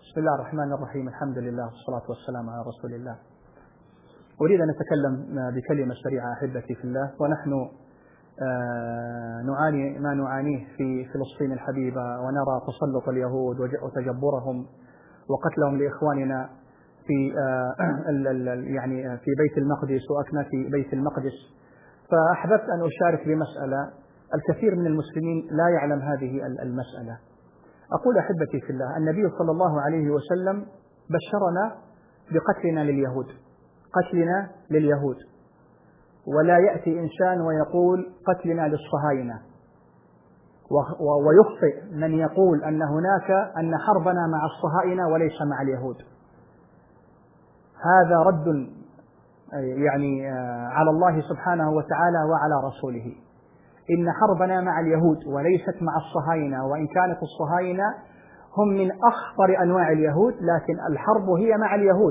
بسم الله الرحمن الرحيم. الحمد لله والصلاة والسلام على رسول الله. أريد أن أتكلم بكلمة سريعة أحبتي في الله. ونحن نعاني ما نعانيه في فلسطين الحبيبة، ونرى تسلط اليهود وتجبرهم وقتلهم لإخواننا في يعني في بيت المقدس وأكناف بيت المقدس. فأحببت أن أشارك بمسألة الكثير من المسلمين لا يعلم هذه المسألة. أقول أحبتي في الله، النبي صلى الله عليه وسلم بشرنا بقتلنا لليهود، قتلنا لليهود، ولا يأتي إنسان ويقول قتلنا للصهاينة، ويخطئ من يقول أن حربنا مع الصهاينة وليس مع اليهود. هذا رد يعني على الله سبحانه وتعالى وعلى رسوله. إن حربنا مع اليهود وليست مع الصهاينة، وإن كانت الصهاينة هم من أخطر أنواع اليهود، لكن الحرب هي مع اليهود.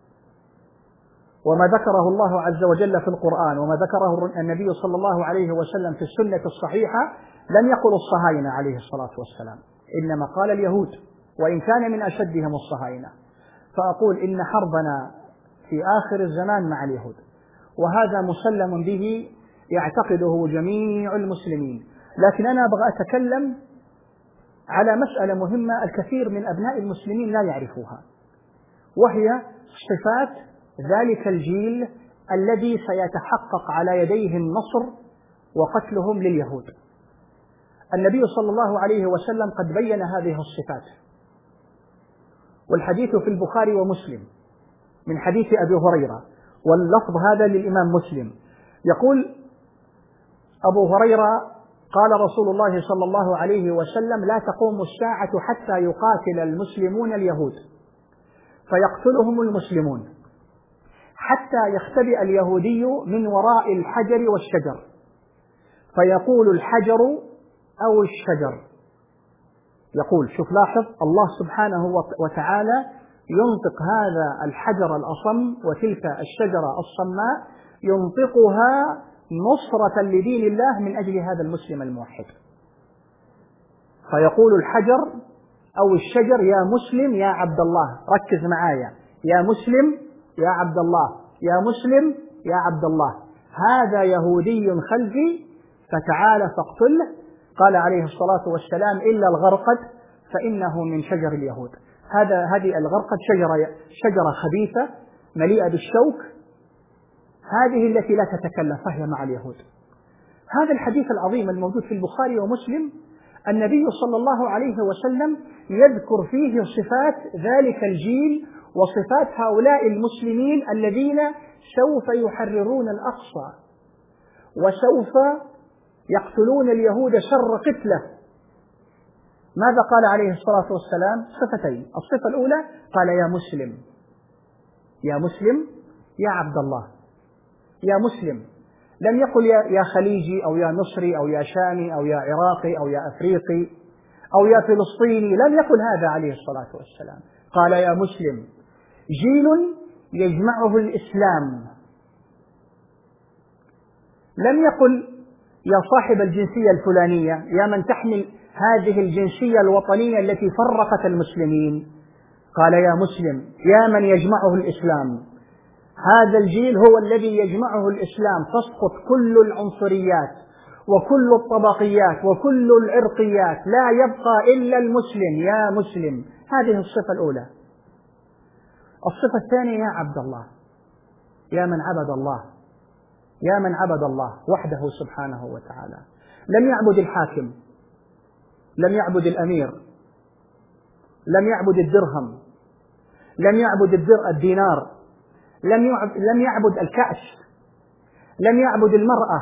وما ذكره الله عز وجل في القرآن وما ذكره النبي صلى الله عليه وسلم في السنة الصحيحة لم يقل الصهاينة عليه الصلاة والسلام، إنما قال اليهود، وإن كان من أشدهم الصهاينة. فأقول إن حربنا في آخر الزمان مع اليهود، وهذا مسلم به يعتقده جميع المسلمين. لكن أنا أبغى أتكلم على مسألة مهمة الكثير من أبناء المسلمين لا يعرفوها، وهي صفات ذلك الجيل الذي سيتحقق على يديه النصر وقتلهم لليهود. النبي صلى الله عليه وسلم قد بين هذه الصفات، والحديث في البخاري ومسلم من حديث أبي هريرة، واللفظ هذا للإمام مسلم. يقول أبو هريرة: قال رسول الله صلى الله عليه وسلم: لا تقوم الساعة حتى يقاتل المسلمون اليهود فيقتلهم المسلمون، حتى يختبئ اليهودي من وراء الحجر والشجر فيقول الحجر أو الشجر. يقول، شوف لاحظ، الله سبحانه وتعالى ينطق هذا الحجر الأصم وتلك الشجرة الصماء، ينطقها نصرة لدين الله من أجل هذا المسلم الموحد. فيقول الحجر أو الشجر: يا مسلم يا عبد الله، ركز معايا، يا مسلم يا عبد الله، يا مسلم يا عبد الله، هذا يهودي خلفي فتعال فاقتله. قال عليه الصلاة والسلام: إلا الغرقد فإنه من شجر اليهود. هذه الغرقد شجرة خبيثة مليئة بالشوك، هذه التي لا تتكلم، فهي مع اليهود. هذا الحديث العظيم الموجود في البخاري ومسلم، النبي صلى الله عليه وسلم يذكر فيه صفات ذلك الجيل وصفات هؤلاء المسلمين الذين سوف يحررون الأقصى وسوف يقتلون اليهود شر قتله. ماذا قال عليه الصلاة والسلام؟ صفتين. الصفة الأولى قال: يا مسلم، يا مسلم يا عبد الله، يا مسلم. لم يقل يا خليجي أو يا مصري أو يا شامي أو يا عراقي أو يا أفريقي أو يا فلسطيني، لم يقل هذا عليه الصلاة والسلام. قال: يا مسلم. جيل يجمعه الإسلام. لم يقل يا صاحب الجنسية الفلانية، يا من تحمل هذه الجنسية الوطنية التي فرقت المسلمين. قال: يا مسلم، يا من يجمعه الإسلام. هذا الجيل هو الذي يجمعه الإسلام، تسقط كل العنصريات وكل الطبقيات وكل العرقيات، لا يبقى إلا المسلم. يا مسلم، هذه الصفة الأولى. الصفة الثانية: يا عبد الله، يا من عبد الله، يا من عبد الله وحده سبحانه وتعالى. لم يعبد الحاكم، لم يعبد الأمير، لم يعبد الدرهم، لم يعبد الدينار، لم يعبد الكأس، لم يعبد المرأة،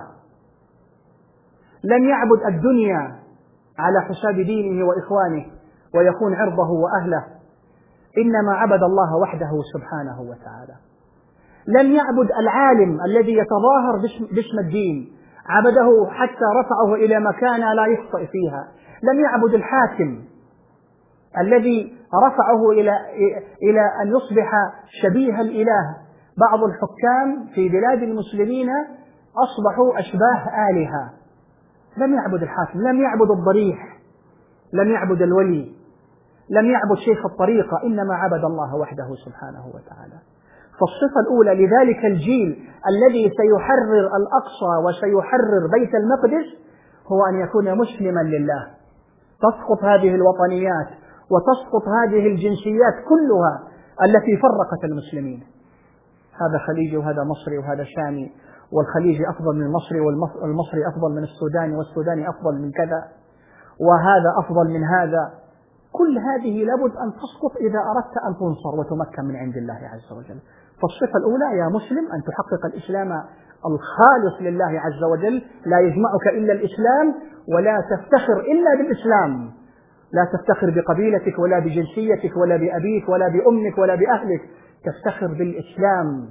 لم يعبد الدنيا على حساب دينه وإخوانه ويكون عرضه وأهله، إنما عبد الله وحده سبحانه وتعالى. لم يعبد العالم الذي يتظاهر باسم الدين، عبده حتى رفعه إلى مكانة لا يخطئ فيها. لم يعبد الحاكم الذي رفعه إلى أن يصبح شبيه الإله. بعض الحكام في بلاد المسلمين أصبحوا أشباه آلهة. لم يعبد الحاكم، لم يعبد الضريح، لم يعبد الولي، لم يعبد شيخ الطريقة، إنما عبد الله وحده سبحانه وتعالى. فالصفة الأولى لذلك الجيل الذي سيحرر الأقصى وسيحرر بيت المقدس هو أن يكون مسلما لله. تسقط هذه الوطنيات وتسقط هذه الجنسيات كلها التي فرقت المسلمين. هذا خليجي وهذا مصري وهذا شامي، والخليجي أفضل من المصري، والمصري أفضل من السوداني، والسوداني أفضل من كذا، وهذا أفضل من هذا. كل هذه لابد أن تسقط إذا أردت أن تنصر وتمكن من عند الله عز وجل. فالصفة الأولى يا مسلم أن تحقق الإسلام الخالص لله عز وجل، لا يجمعك إلا الإسلام، ولا تفتخر إلا بالإسلام، لا تفتخر بقبيلتك ولا بجنسيتك ولا بأبيك ولا بأمك ولا بأهلك، تفتخر بالإسلام.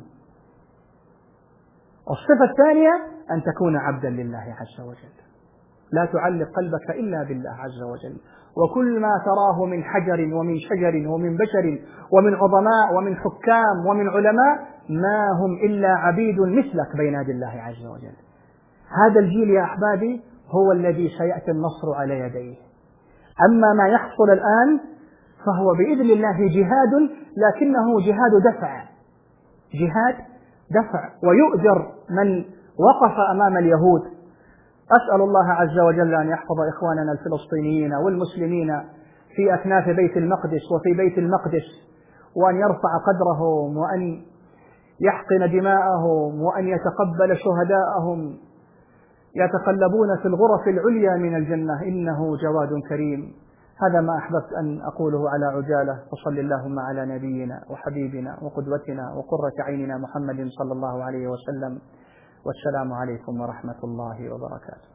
الصفة الثانية أن تكون عبدا لله عز وجل، لا تعلق قلبك إلا بالله عز وجل، وكل ما تراه من حجر ومن شجر ومن بشر ومن عظماء ومن حكام ومن علماء ما هم إلا عبيد مثلك بين يدي الله عز وجل. هذا الجيل يا أحبابي هو الذي سيأتي النصر على يديه. أما ما يحصل الآن فهو بإذن الله جهاد، لكنه جهاد دفع، جهاد دفع، ويؤجر من وقف أمام اليهود. أسأل الله عز وجل أن يحفظ إخواننا الفلسطينيين والمسلمين في أكناف بيت المقدس وفي بيت المقدس، وأن يرفع قدرهم، وأن يحقن دماءهم، وأن يتقبل شهداءهم يتقلبون في الغرف العليا من الجنة، إنه جواد كريم. هذا ما أحببت أن أقوله على عجالة، وصل اللهم على نبينا وحبيبنا وقدوتنا وقرة عيننا محمد صلى الله عليه وسلم، والسلام عليكم ورحمة الله وبركاته.